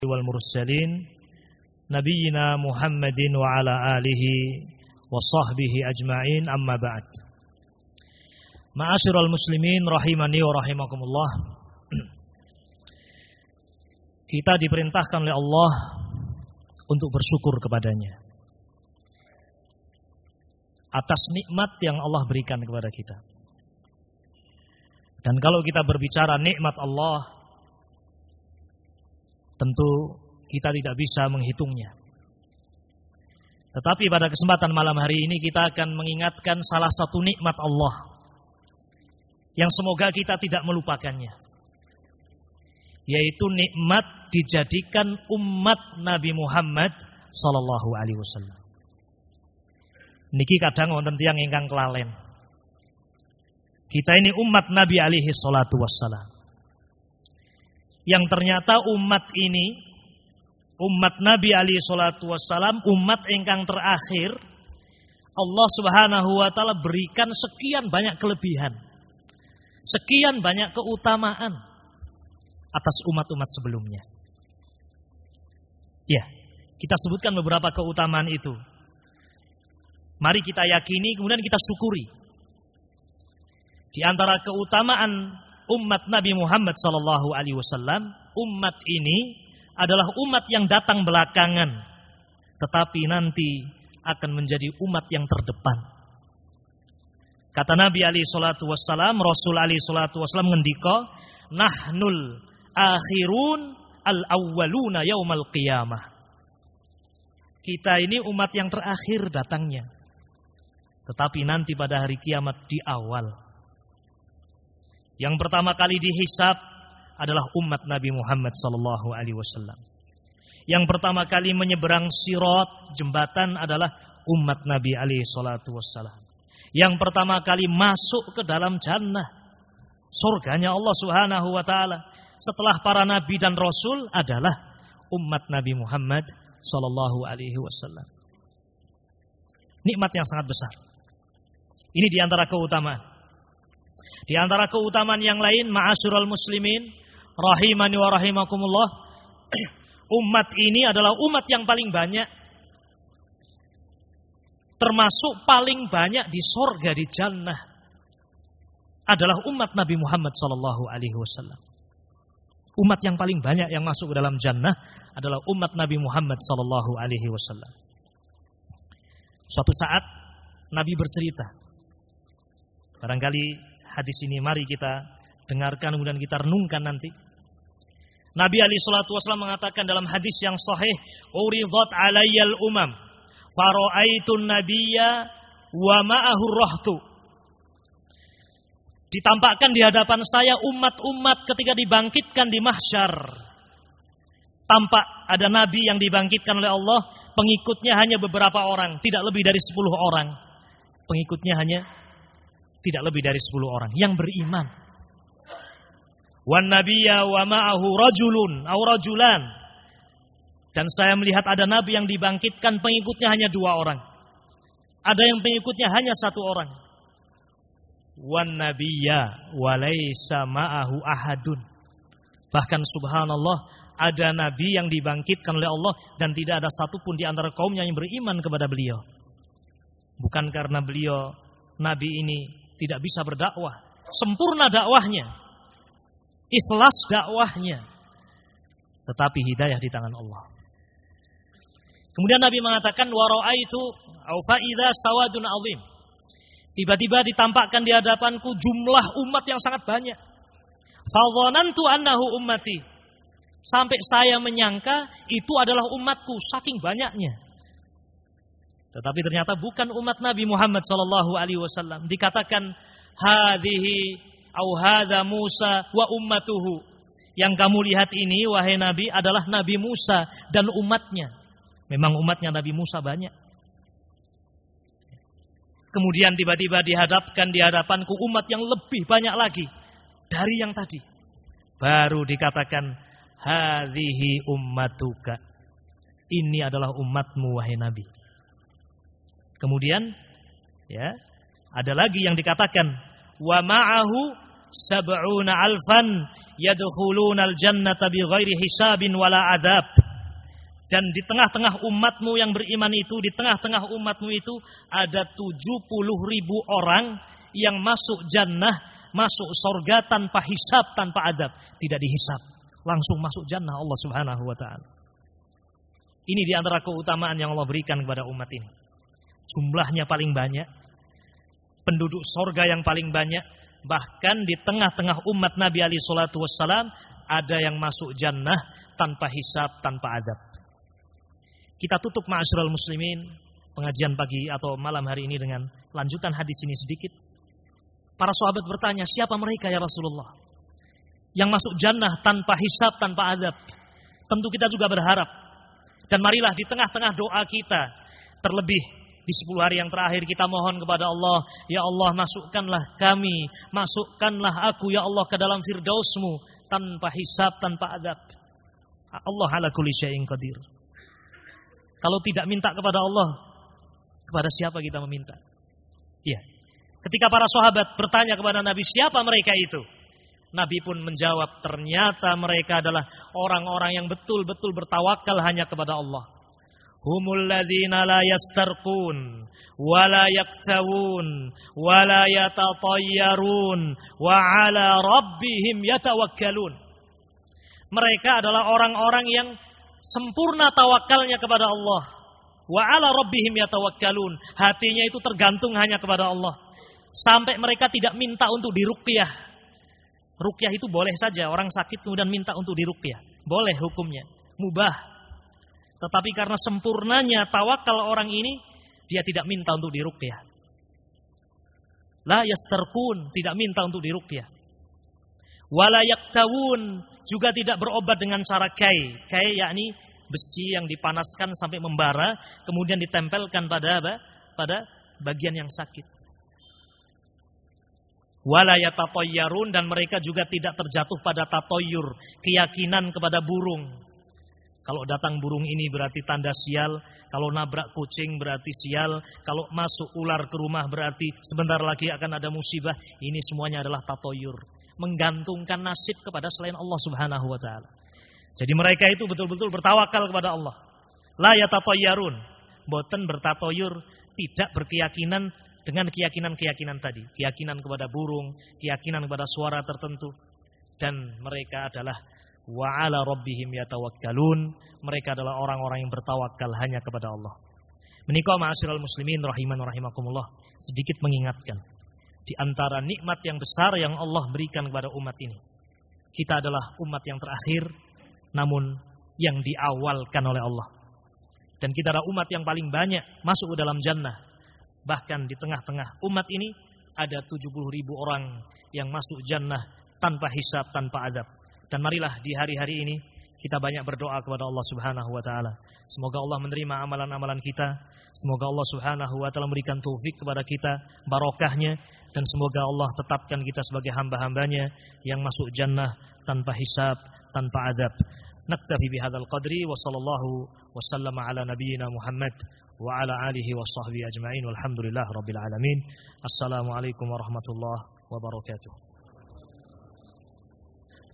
wal mursalin nabiyina Muhammadin wa ala alihi wa sahbihi ajma'in, amma ba'd. Ma'asyiral muslimin rahimani wa rahimakumullah. Kita diperintahkan oleh Allah untuk bersyukur kepadanya atas nikmat yang Allah berikan kepada kita. Dan kalau kita berbicara nikmat Allah, tentu kita tidak bisa menghitungnya. Tetapi pada kesempatan malam hari ini kita akan mengingatkan salah satu nikmat Allah yang semoga kita tidak melupakannya, yaitu nikmat dijadikan umat Nabi Muhammad sallallahu alaihi wasallam. Niki kadang wonten tiyang ingkang kelalen. Kita ini umat Nabi alaihi salatu wassalam, yang ternyata umat ini, umat Nabi alaihi salatu wassalam, umat ingkang terakhir, Allah subhanahu wa ta'ala berikan sekian banyak kelebihan, sekian banyak keutamaan atas umat-umat sebelumnya. Ya, kita sebutkan beberapa keutamaan itu. Mari kita yakini, kemudian kita syukuri. Di antara keutamaan umat Nabi Muhammad sallallahu alaihi wasallam, umat ini adalah umat yang datang belakangan, tetapi nanti akan menjadi umat yang terdepan. Kata Nabi alaihi salatu wassalam, Rasul alaihi salatu wassalam ngendika, nahnul akhirun al-awwaluna yaumal qiyamah. Kita ini umat yang terakhir datangnya, tetapi nanti pada hari kiamat di awal. Yang pertama kali dihisab adalah umat Nabi Muhammad sallallahu alaihi wasallam. Yang pertama kali menyeberang sirat, jembatan, adalah umat Nabi alaihi salatu wassalam. Yang pertama kali masuk ke dalam jannah, surganya Allah subhanahu wa ta'ala, setelah para nabi dan rasul, adalah umat Nabi Muhammad sallallahu alaihi wasallam. Nikmat yang sangat besar. Ini diantara keutamaan. Di antara keutamaan yang lain, ma'asyiral muslimin rahimani wa rahimakumullah, umat ini adalah umat yang paling banyak, termasuk paling banyak di surga, di jannah, adalah umat Nabi Muhammad sallallahu alaihi wasallam. Umat yang paling banyak yang masuk ke dalam jannah adalah umat Nabi Muhammad sallallahu alaihi wasallam. Suatu saat Nabi bercerita, barangkali hadis ini mari kita dengarkan kemudian kita renungkan nanti. Nabi alaihi salatu wasallam mengatakan dalam hadis yang sahih, uridat alayyal umam faraaitun nabiyya wa ma'ahu rahtu. Ditampakkan di hadapan saya umat-umat ketika dibangkitkan di mahsyar. Tampak ada nabi yang dibangkitkan oleh Allah, pengikutnya hanya beberapa orang, tidak lebih dari 10 orang. Pengikutnya hanya tidak lebih dari 10 orang yang beriman. Wan nabiyya wa ma'ahu rajulun aw rajulan. Dan saya melihat ada nabi yang dibangkitkan pengikutnya hanya 2 orang. Ada yang pengikutnya hanya 1 orang. Wan nabiyya wa laisa ma'ahu ahadun. Bahkan subhanallah, ada nabi yang dibangkitkan oleh Allah dan tidak ada satupun di antara kaumnya yang beriman kepada beliau. Bukan karena beliau, nabi ini, tidak bisa berdakwah, sempurna dakwahnya, ikhlas dakwahnya, tetapi hidayah di tangan Allah. Kemudian Nabi mengatakan, wa ra'aitu au fa idza sawadun azim. Tiba-tiba ditampakkan di hadapanku jumlah umat yang sangat banyak. Fa dhanantu annahu ummati. Sampai saya menyangka itu adalah umatku, saking banyaknya. Tetapi ternyata bukan umat Nabi Muhammad sallallahu alaihi wasallam. Dikatakan hadhihi au hadza Musa wa ummatuhu. Yang kamu lihat ini wahai Nabi adalah Nabi Musa dan umatnya. Memang umatnya Nabi Musa banyak. Kemudian tiba-tiba dihadapkan di hadapanku umat yang lebih banyak lagi dari yang tadi. Baru dikatakan hadhihi ummatuka. Ini adalah umatmu wahai Nabi. Kemudian ya, ada lagi yang dikatakan wa ma'ahu sab'una alfan yadkhulunal jannata bighairi hisabin wala adab. Dan di tengah-tengah umatmu yang beriman itu, di tengah-tengah umatmu itu ada 70.000 orang yang masuk jannah, masuk surga tanpa hisab, tanpa adab. Tidak dihisab, langsung masuk jannah Allah Subhanahu wa ta'ala. Ini di antara keutamaan yang Allah berikan kepada umat ini. Jumlahnya paling banyak, penduduk surga yang paling banyak, bahkan di tengah-tengah umat Nabi alaihi salatu wassalam ada yang masuk jannah tanpa hisab, tanpa adab. Kita tutup ma'asyiral muslimin pengajian pagi atau malam hari ini dengan lanjutan hadis ini sedikit. Para sahabat bertanya, siapa mereka ya Rasulullah yang masuk jannah tanpa hisab, tanpa adab? Tentu kita juga berharap. Dan marilah di tengah-tengah doa kita, terlebih di 10 hari yang terakhir, kita mohon kepada Allah, ya Allah masukkanlah kami, masukkanlah aku ya Allah ke dalam firdaus-Mu tanpa hisab, tanpa adab. Allah ala kulli syai'in qadir. Kalau tidak minta kepada Allah, kepada siapa kita meminta? Ya. Ketika para sahabat bertanya kepada Nabi, siapa mereka itu? Nabi pun menjawab, ternyata mereka adalah orang-orang yang betul-betul bertawakal hanya kepada Allah. Humul ladzina la yastarqun wa la yaktawun wa la yatatayyarun wa ala rabbihim yatawakkalun. Mereka adalah orang-orang yang sempurna tawakalnya kepada Allah. Wa ala rabbihim yatawakkalun. Hatinya itu tergantung hanya kepada Allah. Sampai mereka tidak minta untuk diruqyah. Ruqyah itu boleh saja, orang sakit kemudian minta untuk diruqyah. Boleh hukumnya, mubah. Tetapi karena sempurnanya tawakal orang ini, dia tidak minta untuk diruqyah. La yastarqun, tidak minta untuk diruqyah. Wala yaktawun, juga tidak berobat dengan cara kai. Kai yakni besi yang dipanaskan sampai membara, kemudian ditempelkan pada apa? Pada bagian yang sakit. Wala yatatayyarun, dan mereka juga tidak terjatuh pada tatoyur, keyakinan kepada burung. Kalau datang burung ini berarti tanda sial, kalau nabrak kucing berarti sial, kalau masuk ular ke rumah berarti sebentar lagi akan ada musibah. Ini semuanya adalah tatoyur, menggantungkan nasib kepada selain Allah Subhanahu wa ta'ala. Jadi mereka itu betul-betul bertawakal kepada Allah. La yatatayyarun, boten bertatoyur, tidak berkeyakinan dengan keyakinan-keyakinan tadi. Keyakinan kepada burung, keyakinan kepada suara tertentu. Dan mereka adalah wa ala rabbihim yatawakkalun. Mereka adalah orang-orang yang bertawakal hanya kepada Allah. Menikah ma'asyiral muslimin rahiman rahimakumullah, sedikit mengingatkan di antara nikmat yang besar yang Allah berikan kepada umat ini. Kita adalah umat yang terakhir, namun yang diawalkan oleh Allah. Dan kita adalah umat yang paling banyak masuk ke dalam jannah. Bahkan di tengah-tengah umat ini ada 70.000 orang yang masuk jannah tanpa hisab, tanpa adab. Dan marilah di hari-hari ini kita banyak berdoa kepada Allah Subhanahu wa ta'ala. Semoga Allah menerima amalan-amalan kita. Semoga Allah Subhanahu wa ta'ala memberikan taufik kepada kita, barokahnya. Dan semoga Allah tetapkan kita sebagai hamba-hambanya yang masuk jannah tanpa hisab, tanpa adab. Naktafi bihadzal qadri wa sallallahu wa sallama ala nabiyyina Muhammad wa ala alihi wa sahbihi ajma'in walhamdulillah rabbil alamin. Assalamualaikum warahmatullahi wabarakatuh.